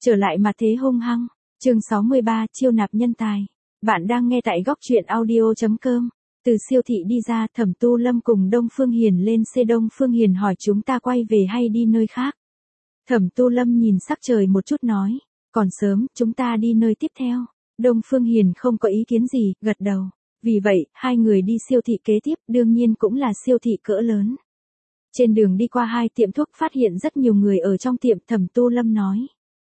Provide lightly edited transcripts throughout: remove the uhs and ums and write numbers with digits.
Trở lại mà thế hung hăng. Chương 63, chiêu nạp nhân tài. Bạn đang nghe tại góc truyện audio.com. Từ siêu thị đi ra, Thẩm Tu Lâm cùng Đông Phương Hiền lên xe. Đông Phương Hiền hỏi chúng ta quay về hay đi nơi khác. Thẩm Tu Lâm nhìn sắc trời một chút nói, còn sớm, chúng ta đi nơi tiếp theo. Đông Phương Hiền không có ý kiến gì, gật đầu. Vì vậy, hai người đi siêu thị kế tiếp, đương nhiên cũng là siêu thị cỡ lớn. Trên đường đi qua hai tiệm thuốc phát hiện rất nhiều người ở trong tiệm. Thẩm Tu Lâm nói,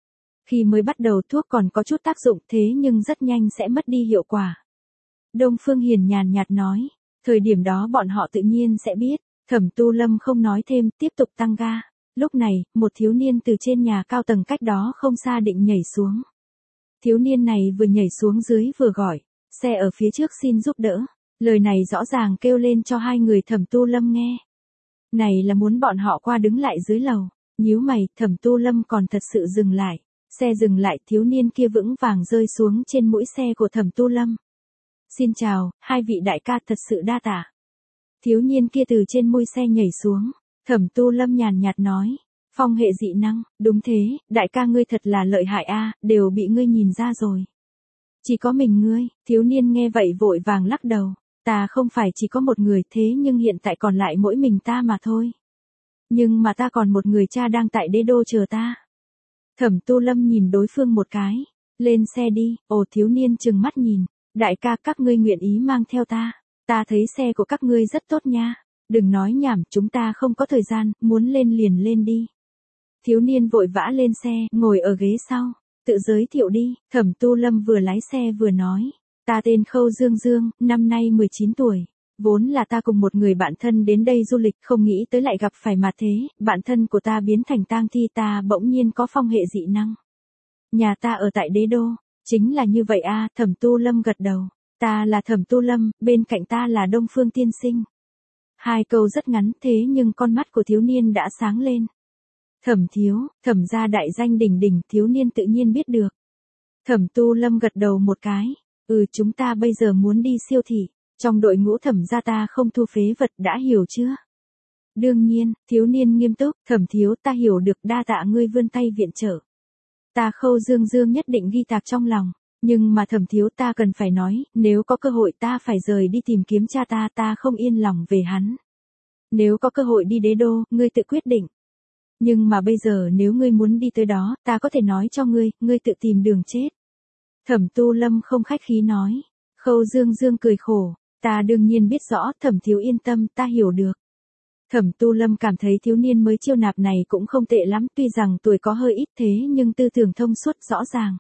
khi mới bắt đầu thuốc còn có chút tác dụng thế nhưng rất nhanh sẽ mất đi hiệu quả. Đông Phương Hiền nhàn nhạt nói, thời điểm đó bọn họ tự nhiên sẽ biết. Thẩm Tu Lâm không nói thêm, tiếp tục tăng ga. Lúc này, một thiếu niên từ trên nhà cao tầng cách đó không xa định nhảy xuống. Thiếu niên này vừa nhảy xuống dưới vừa gọi, xe ở phía trước xin giúp đỡ. Lời này rõ ràng kêu lên cho hai người Thẩm Tu Lâm nghe. Này là muốn bọn họ qua đứng lại dưới lầu. Nhíu mày, Thẩm Tu Lâm còn thật sự dừng lại. Xe dừng lại, thiếu niên kia vững vàng rơi xuống trên mũi xe của Thẩm Tu Lâm. Xin chào, hai vị đại ca, thật sự đa tạ. Thiếu niên kia từ trên mui xe nhảy xuống. Thẩm Tu Lâm nhàn nhạt nói, phong hệ dị năng, đúng thế, đại ca ngươi thật là lợi hại a, đều bị ngươi nhìn ra rồi. Chỉ có mình ngươi. Thiếu niên nghe vậy vội vàng lắc đầu, ta không phải chỉ có một người thế nhưng hiện tại còn lại mỗi mình ta mà thôi. Nhưng mà ta còn một người cha đang tại đế đô chờ ta. Thẩm Tu Lâm nhìn đối phương một cái, lên xe đi. Ồ, thiếu niên trừng mắt nhìn, đại ca, các ngươi nguyện ý mang theo ta thấy xe của các ngươi rất tốt nha. Đừng nói nhảm, chúng ta không có thời gian, muốn lên liền lên đi. Thiếu niên vội vã lên xe, ngồi ở ghế sau, tự giới thiệu đi. Thẩm Tu Lâm vừa lái xe vừa nói, ta tên Khâu Dương Dương, năm nay 19 tuổi. Vốn là ta cùng một người bạn thân đến đây du lịch, không nghĩ tới lại gặp phải mà thế, bạn thân của ta biến thành tang thi, ta bỗng nhiên có phong hệ dị năng. Nhà ta ở tại đế đô. Chính là như vậy a. Thẩm Tu Lâm gật đầu. Ta là Thẩm Tu Lâm, bên cạnh ta là Đông Phương tiên sinh. Hai câu rất ngắn thế nhưng con mắt của thiếu niên đã sáng lên. Thẩm thiếu, Thẩm gia đại danh đỉnh đỉnh, thiếu niên tự nhiên biết được. Thẩm Tu Lâm gật đầu một cái. Chúng ta bây giờ muốn đi siêu thị. Trong đội ngũ Thẩm gia ta không thu phế vật, đã hiểu chưa? Đương nhiên. Thiếu niên nghiêm túc. Thẩm thiếu, ta hiểu được, đa tạ ngươi vươn tay viện trợ. Ta Khâu Dương Dương nhất định ghi tạc trong lòng. Nhưng mà Thẩm thiếu, ta cần phải nói, nếu có cơ hội ta phải rời đi tìm kiếm cha ta không yên lòng về hắn. Nếu có cơ hội đi đế đô, ngươi tự quyết định. Nhưng mà bây giờ nếu ngươi muốn đi tới đó, ta có thể nói cho ngươi tự tìm đường chết. Thẩm Tu Lâm không khách khí nói. Khâu Dương Dương cười khổ, ta đương nhiên biết rõ, Thẩm thiếu yên tâm, ta hiểu được. Thẩm Tu Lâm cảm thấy thiếu niên mới chiêu nạp này cũng không tệ lắm, tuy rằng tuổi có hơi ít thế nhưng tư tưởng thông suốt rõ ràng.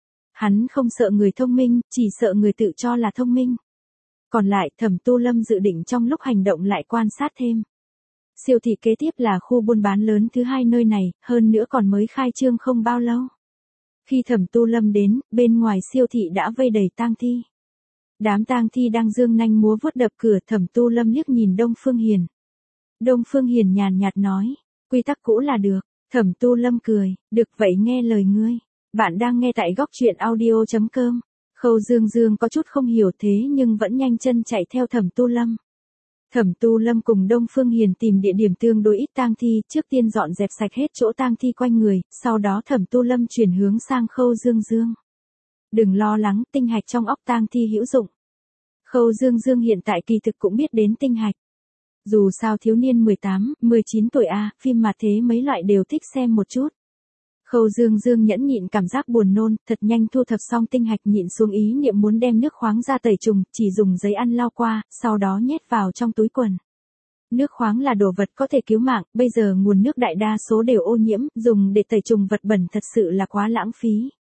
Hắn không sợ người thông minh, chỉ sợ người tự cho là thông minh. Còn lại, Thẩm Tu Lâm dự định trong lúc hành động lại quan sát thêm. Siêu thị kế tiếp là khu buôn bán lớn thứ hai nơi này, hơn nữa còn mới khai trương không bao lâu. Khi Thẩm Tu Lâm đến, bên ngoài siêu thị đã vây đầy tang thi. Đám tang thi đang giương nanh múa vuốt đập cửa. Thẩm Tu Lâm liếc nhìn Đông Phương Hiền. Đông Phương Hiền nhàn nhạt nói, quy tắc cũ là được. Thẩm Tu Lâm cười, được vậy nghe lời ngươi. Bạn đang nghe tại góc truyện audio.com. Khâu Dương Dương có chút không hiểu thế nhưng vẫn nhanh chân chạy theo Thẩm Tu Lâm. Thẩm Tu Lâm cùng Đông Phương Hiền tìm địa điểm tương đối ít tang thi, trước tiên dọn dẹp sạch hết chỗ tang thi quanh người, sau đó Thẩm Tu Lâm chuyển hướng sang Khâu Dương Dương. Đừng lo lắng, tinh hạch trong óc tang thi hữu dụng. Khâu Dương Dương hiện tại kỳ thực cũng biết đến tinh hạch. Dù sao thiếu niên 18, 19 tuổi phim mà thế mấy loại đều thích xem một chút. Khâu Dương Dương nhẫn nhịn cảm giác buồn nôn, thật nhanh thu thập xong tinh hạch, nhịn xuống ý niệm muốn đem nước khoáng ra tẩy trùng, chỉ dùng giấy ăn lau qua, sau đó nhét vào trong túi quần. Nước khoáng là đồ vật có thể cứu mạng, bây giờ nguồn nước đại đa số đều ô nhiễm, dùng để tẩy trùng vật bẩn thật sự là quá lãng phí.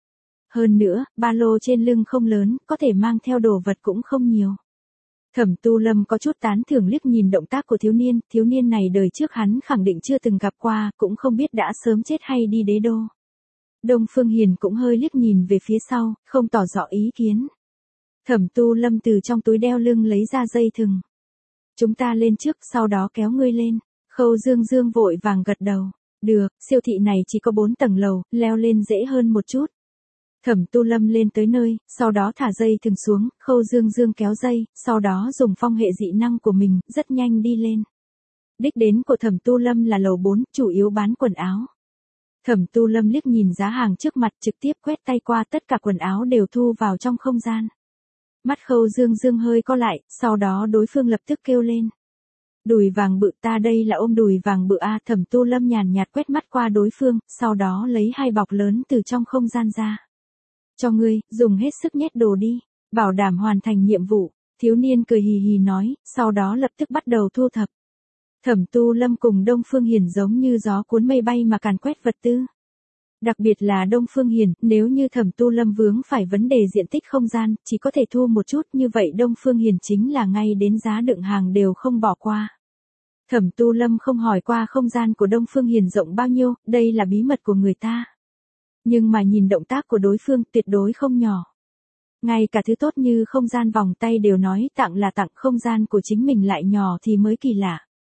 Hơn nữa, ba lô trên lưng không lớn, có thể mang theo đồ vật cũng không nhiều. Thẩm Tu Lâm có chút tán thưởng liếc nhìn động tác của thiếu niên này đời trước hắn khẳng định chưa từng gặp qua, cũng không biết đã sớm chết hay đi đế đô. Đông Phương Hiền cũng hơi liếc nhìn về phía sau, không tỏ rõ ý kiến. Thẩm Tu Lâm từ trong túi đeo lưng lấy ra dây thừng. Chúng ta lên trước, sau đó kéo ngươi lên. Khâu Dương Dương vội vàng gật đầu. Được, siêu thị này chỉ có 4 tầng lầu, leo lên dễ hơn một chút. Thẩm Tu Lâm lên tới nơi, sau đó thả dây thừng xuống, Khâu Dương Dương kéo dây, sau đó dùng phong hệ dị năng của mình, rất nhanh đi lên. Đích đến của Thẩm Tu Lâm là lầu 4, chủ yếu bán quần áo. Thẩm Tu Lâm liếc nhìn giá hàng trước mặt, trực tiếp quét tay qua, tất cả quần áo đều thu vào trong không gian. Mắt Khâu Dương Dương hơi co lại, sau đó đối phương lập tức kêu lên. Đùi vàng bự, ta đây là ôm đùi vàng bự a. Thẩm Tu Lâm nhàn nhạt quét mắt qua đối phương, sau đó lấy 2 bọc lớn từ trong không gian ra. Cho ngươi, dùng hết sức nhét đồ đi, bảo đảm hoàn thành nhiệm vụ. Thiếu niên cười hì hì nói, sau đó lập tức bắt đầu thu thập. Thẩm Tu Lâm cùng Đông Phương Hiền giống như gió cuốn mây bay mà càn quét vật tư. Đặc biệt là Đông Phương Hiền, nếu như Thẩm Tu Lâm vướng phải vấn đề diện tích không gian, chỉ có thể thu một chút, như vậy Đông Phương Hiền chính là ngay đến giá đựng hàng đều không bỏ qua. Thẩm Tu Lâm không hỏi qua không gian của Đông Phương Hiền rộng bao nhiêu, đây là bí mật của người ta. Nhưng mà nhìn động tác của đối phương tuyệt đối không nhỏ. Ngay cả thứ tốt như không gian vòng tay đều nói tặng là tặng, không gian của chính mình lại nhỏ thì mới kỳ lạ.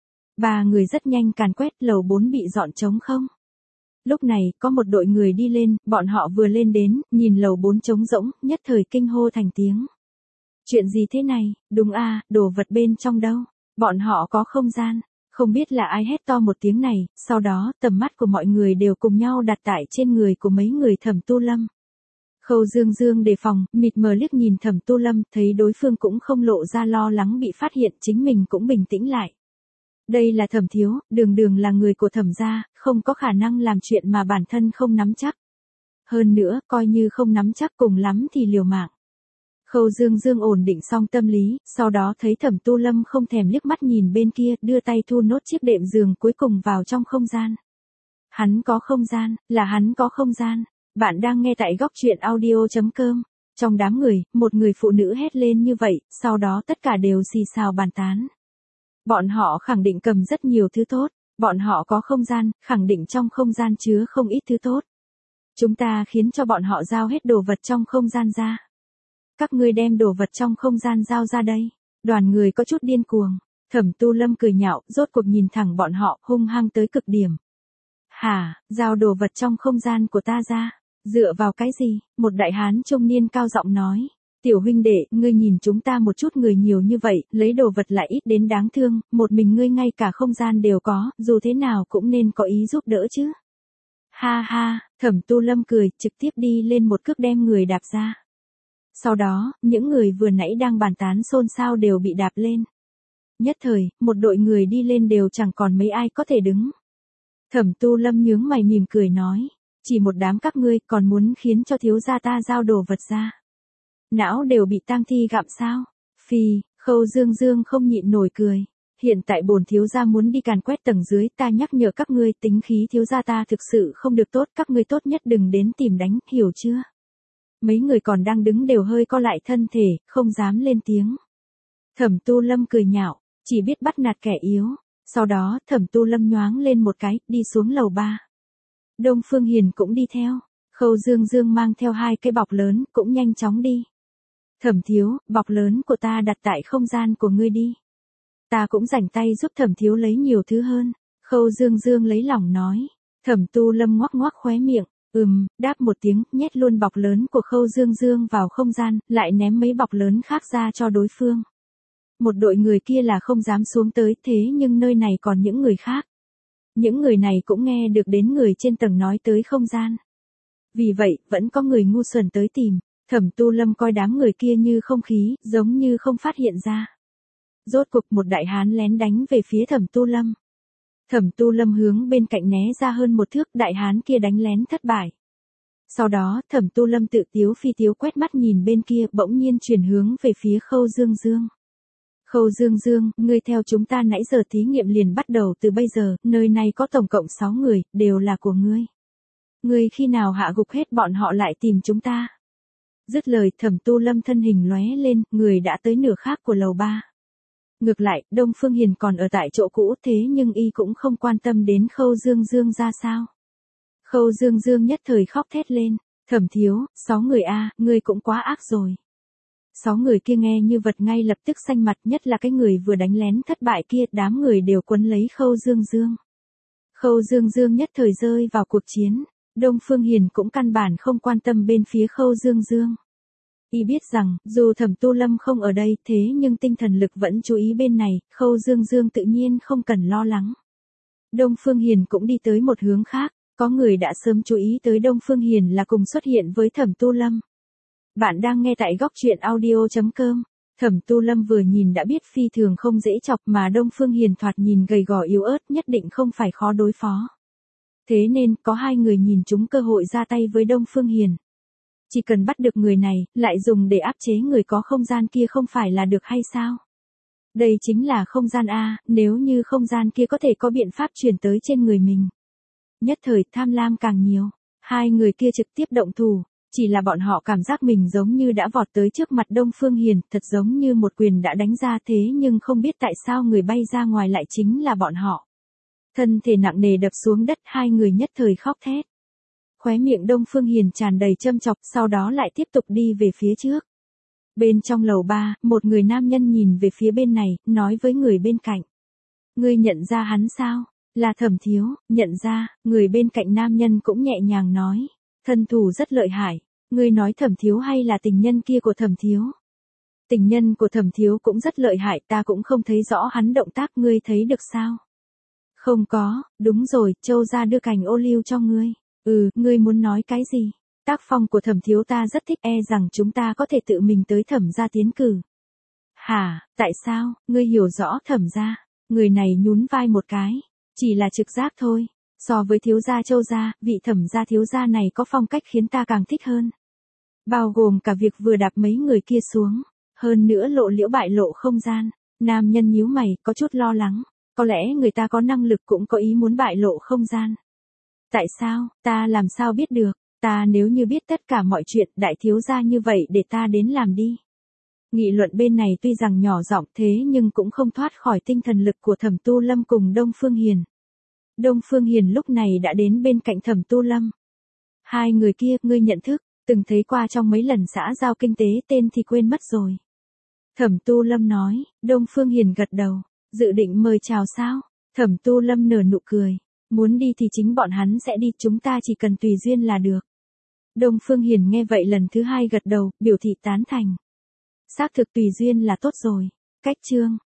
3 người rất nhanh càn quét, lầu 4 bị dọn trống không. Lúc này, có một đội người đi lên, bọn họ vừa lên đến, nhìn lầu 4 trống rỗng, nhất thời kinh hô thành tiếng. Chuyện gì thế này, đúng a, đồ vật bên trong đâu, bọn họ có không gian. Không biết là ai hét to một tiếng này, sau đó, tầm mắt của mọi người đều cùng nhau đặt tại trên người của mấy người Thẩm Tu Lâm. Khâu Dương Dương đề phòng, mịt mờ liếc nhìn Thẩm Tu Lâm, thấy đối phương cũng không lộ ra lo lắng bị phát hiện, chính mình cũng bình tĩnh lại. Đây là Thẩm thiếu, đường đường là người của Thẩm gia, không có khả năng làm chuyện mà bản thân không nắm chắc. Hơn nữa, coi như không nắm chắc cùng lắm thì liều mạng. Khâu Dương Dương ổn định xong tâm lý, sau đó thấy Thẩm Tu Lâm không thèm liếc mắt nhìn bên kia, đưa tay thu nốt chiếc đệm giường cuối cùng vào trong không gian. Hắn có không gian, là hắn có không gian. Bạn đang nghe tại góc truyện audio.com. Trong đám người, một người phụ nữ hét lên như vậy, sau đó tất cả đều xì xào bàn tán. Bọn họ khẳng định cầm rất nhiều thứ tốt, bọn họ có không gian, khẳng định trong không gian chứa không ít thứ tốt. Chúng ta khiến cho bọn họ giao hết đồ vật trong không gian ra. Các ngươi đem đồ vật trong không gian giao ra đây. Đoàn người có chút điên cuồng. Thẩm Tu Lâm cười nhạo, rốt cuộc nhìn thẳng bọn họ, hung hăng tới cực điểm. Hả, giao đồ vật trong không gian của ta ra. Dựa vào cái gì? Một đại hán trung niên cao giọng nói. Tiểu huynh đệ, ngươi nhìn chúng ta một chút người nhiều như vậy, lấy đồ vật lại ít đến đáng thương, một mình ngươi ngay cả không gian đều có, dù thế nào cũng nên có ý giúp đỡ chứ. Ha ha, Thẩm Tu Lâm cười, trực tiếp đi lên một cước đem người đạp ra. Sau đó, những người vừa nãy đang bàn tán xôn xao đều bị đạp lên. Nhất thời, một đội người đi lên đều chẳng còn mấy ai có thể đứng. Thẩm Tu Lâm nhướng mày mỉm cười nói. Chỉ một đám các ngươi còn muốn khiến cho thiếu gia ta giao đồ vật ra. Não đều bị tang thi gặm sao? Phi, Khâu Dương Dương không nhịn nổi cười. Hiện tại bổn thiếu gia muốn đi càn quét tầng dưới, ta nhắc nhở các ngươi, tính khí thiếu gia ta thực sự không được tốt, các ngươi tốt nhất đừng đến tìm đánh, hiểu chưa? Mấy người còn đang đứng đều hơi co lại thân thể, không dám lên tiếng. Thẩm Tu Lâm cười nhạo, chỉ biết bắt nạt kẻ yếu. Sau đó, Thẩm Tu Lâm nhoáng lên một cái, đi xuống lầu 3. Đông Phương Hiền cũng đi theo. Khâu Dương Dương mang theo 2 cái bọc lớn, cũng nhanh chóng đi. Thẩm thiếu, bọc lớn của ta đặt tại không gian của ngươi đi. Ta cũng rảnh tay giúp Thẩm thiếu lấy nhiều thứ hơn. Khâu Dương Dương lấy lòng nói. Thẩm Tu Lâm ngoắc ngoắc khóe miệng. Đáp một tiếng, nhét luôn bọc lớn của Khâu Dương Dương vào không gian, lại ném mấy bọc lớn khác ra cho đối phương. Một đội người kia là không dám xuống tới, thế nhưng nơi này còn những người khác. Những người này cũng nghe được đến người trên tầng nói tới không gian. Vì vậy, vẫn có người ngu xuẩn tới tìm. Thẩm Tu Lâm coi đám người kia như không khí, giống như không phát hiện ra. Rốt cuộc một đại hán lén đánh về phía Thẩm Tu Lâm. Thẩm Tu Lâm hướng bên cạnh né ra hơn một thước, đại hán kia đánh lén thất bại. Sau đó, Thẩm Tu Lâm tự tiếu phi tiếu quét mắt nhìn bên kia, bỗng nhiên chuyển hướng về phía Khâu Dương Dương. Khâu Dương Dương, ngươi theo chúng ta nãy giờ thí nghiệm liền bắt đầu từ bây giờ, nơi này có tổng cộng 6 người, đều là của ngươi. Ngươi khi nào hạ gục hết bọn họ lại tìm chúng ta. Dứt lời, Thẩm Tu Lâm thân hình lóe lên, người đã tới nửa khác của lầu 3. Ngược lại, Đông Phương Hiền còn ở tại chỗ cũ, thế nhưng y cũng không quan tâm đến Khâu Dương Dương ra sao. Khâu Dương Dương nhất thời khóc thét lên. Thẩm thiếu, 6 người a, ngươi cũng quá ác rồi. 6 người kia nghe như vật ngay lập tức xanh mặt, nhất là cái người vừa đánh lén thất bại kia, đám người đều quấn lấy Khâu Dương Dương. Khâu Dương Dương nhất thời rơi vào cuộc chiến. Đông Phương Hiền cũng căn bản không quan tâm bên phía Khâu Dương Dương. Y biết rằng, dù Thẩm Tu Lâm không ở đây, thế nhưng tinh thần lực vẫn chú ý bên này, Khâu Dương Dương tự nhiên không cần lo lắng. Đông Phương Hiền cũng đi tới một hướng khác. Có người đã sớm chú ý tới Đông Phương Hiền là cùng xuất hiện với Thẩm Tu Lâm. Bạn đang nghe tại góc truyện audio.com. Thẩm Tu Lâm vừa nhìn đã biết phi thường không dễ chọc, mà Đông Phương Hiền thoạt nhìn gầy gò yếu ớt, nhất định không phải khó đối phó. Thế nên, có hai người nhìn trúng cơ hội ra tay với Đông Phương Hiền. Chỉ cần bắt được người này, lại dùng để áp chế người có không gian kia không phải là được hay sao? Đây chính là không gian A, nếu như không gian kia có thể có biện pháp truyền tới trên người mình. Nhất thời tham lam càng nhiều, hai người kia trực tiếp động thủ, chỉ là bọn họ cảm giác mình giống như đã vọt tới trước mặt Đông Phương Hiền, thật giống như một quyền đã đánh ra, thế nhưng không biết tại sao người bay ra ngoài lại chính là bọn họ. Thân thể nặng nề đập xuống đất, hai người nhất thời khóc thét. Khóe miệng Đông Phương Hiền tràn đầy châm chọc, sau đó lại tiếp tục đi về phía trước. Bên trong lầu 3, một người nam nhân nhìn về phía bên này, nói với người bên cạnh. Ngươi nhận ra hắn sao? Là Thẩm Thiếu. Nhận ra. Người bên cạnh nam nhân cũng nhẹ nhàng nói. Thân thủ rất lợi hại. Ngươi nói Thẩm Thiếu hay là tình nhân kia của Thẩm Thiếu? Tình nhân của Thẩm Thiếu cũng rất lợi hại, ta cũng không thấy rõ hắn động tác, ngươi thấy được sao? Không có. Đúng rồi, Châu gia đưa cành ô liu cho ngươi. Ngươi muốn nói cái gì? Tác phong của Thẩm Thiếu ta rất thích, rằng chúng ta có thể tự mình tới Thẩm gia tiến cử. Hả, tại sao? Ngươi hiểu rõ Thẩm gia? Người này nhún vai một cái. Chỉ là trực giác thôi. So với thiếu gia Châu gia, vị Thẩm gia thiếu gia này có phong cách khiến ta càng thích hơn. Bao gồm cả việc vừa đạp mấy người kia xuống. Hơn nữa lộ liễu bại lộ không gian. Nam nhân nhíu mày, có chút lo lắng. Có lẽ người ta có năng lực cũng có ý muốn bại lộ không gian. Tại sao, ta làm sao biết được? Ta nếu như biết tất cả mọi chuyện, đại thiếu gia như vậy để ta đến làm đi. Nghị luận bên này tuy rằng nhỏ giọng thế nhưng cũng không thoát khỏi tinh thần lực của Thẩm Tu Lâm cùng Đông Phương Hiền. Đông Phương Hiền lúc này đã đến bên cạnh Thẩm Tu Lâm. Hai người kia, ngươi nhận thức, từng thấy qua trong mấy lần xã giao kinh tế, tên thì quên mất rồi. Thẩm Tu Lâm nói. Đông Phương Hiền gật đầu. Dự định mời chào sao? Thẩm Tu Lâm nở nụ cười. Muốn đi thì chính bọn hắn sẽ đi, chúng ta chỉ cần tùy duyên là được. Đông Phương Hiền nghe vậy lần thứ hai gật đầu, biểu thị tán thành. Xác thực tùy duyên là tốt rồi. Cách chương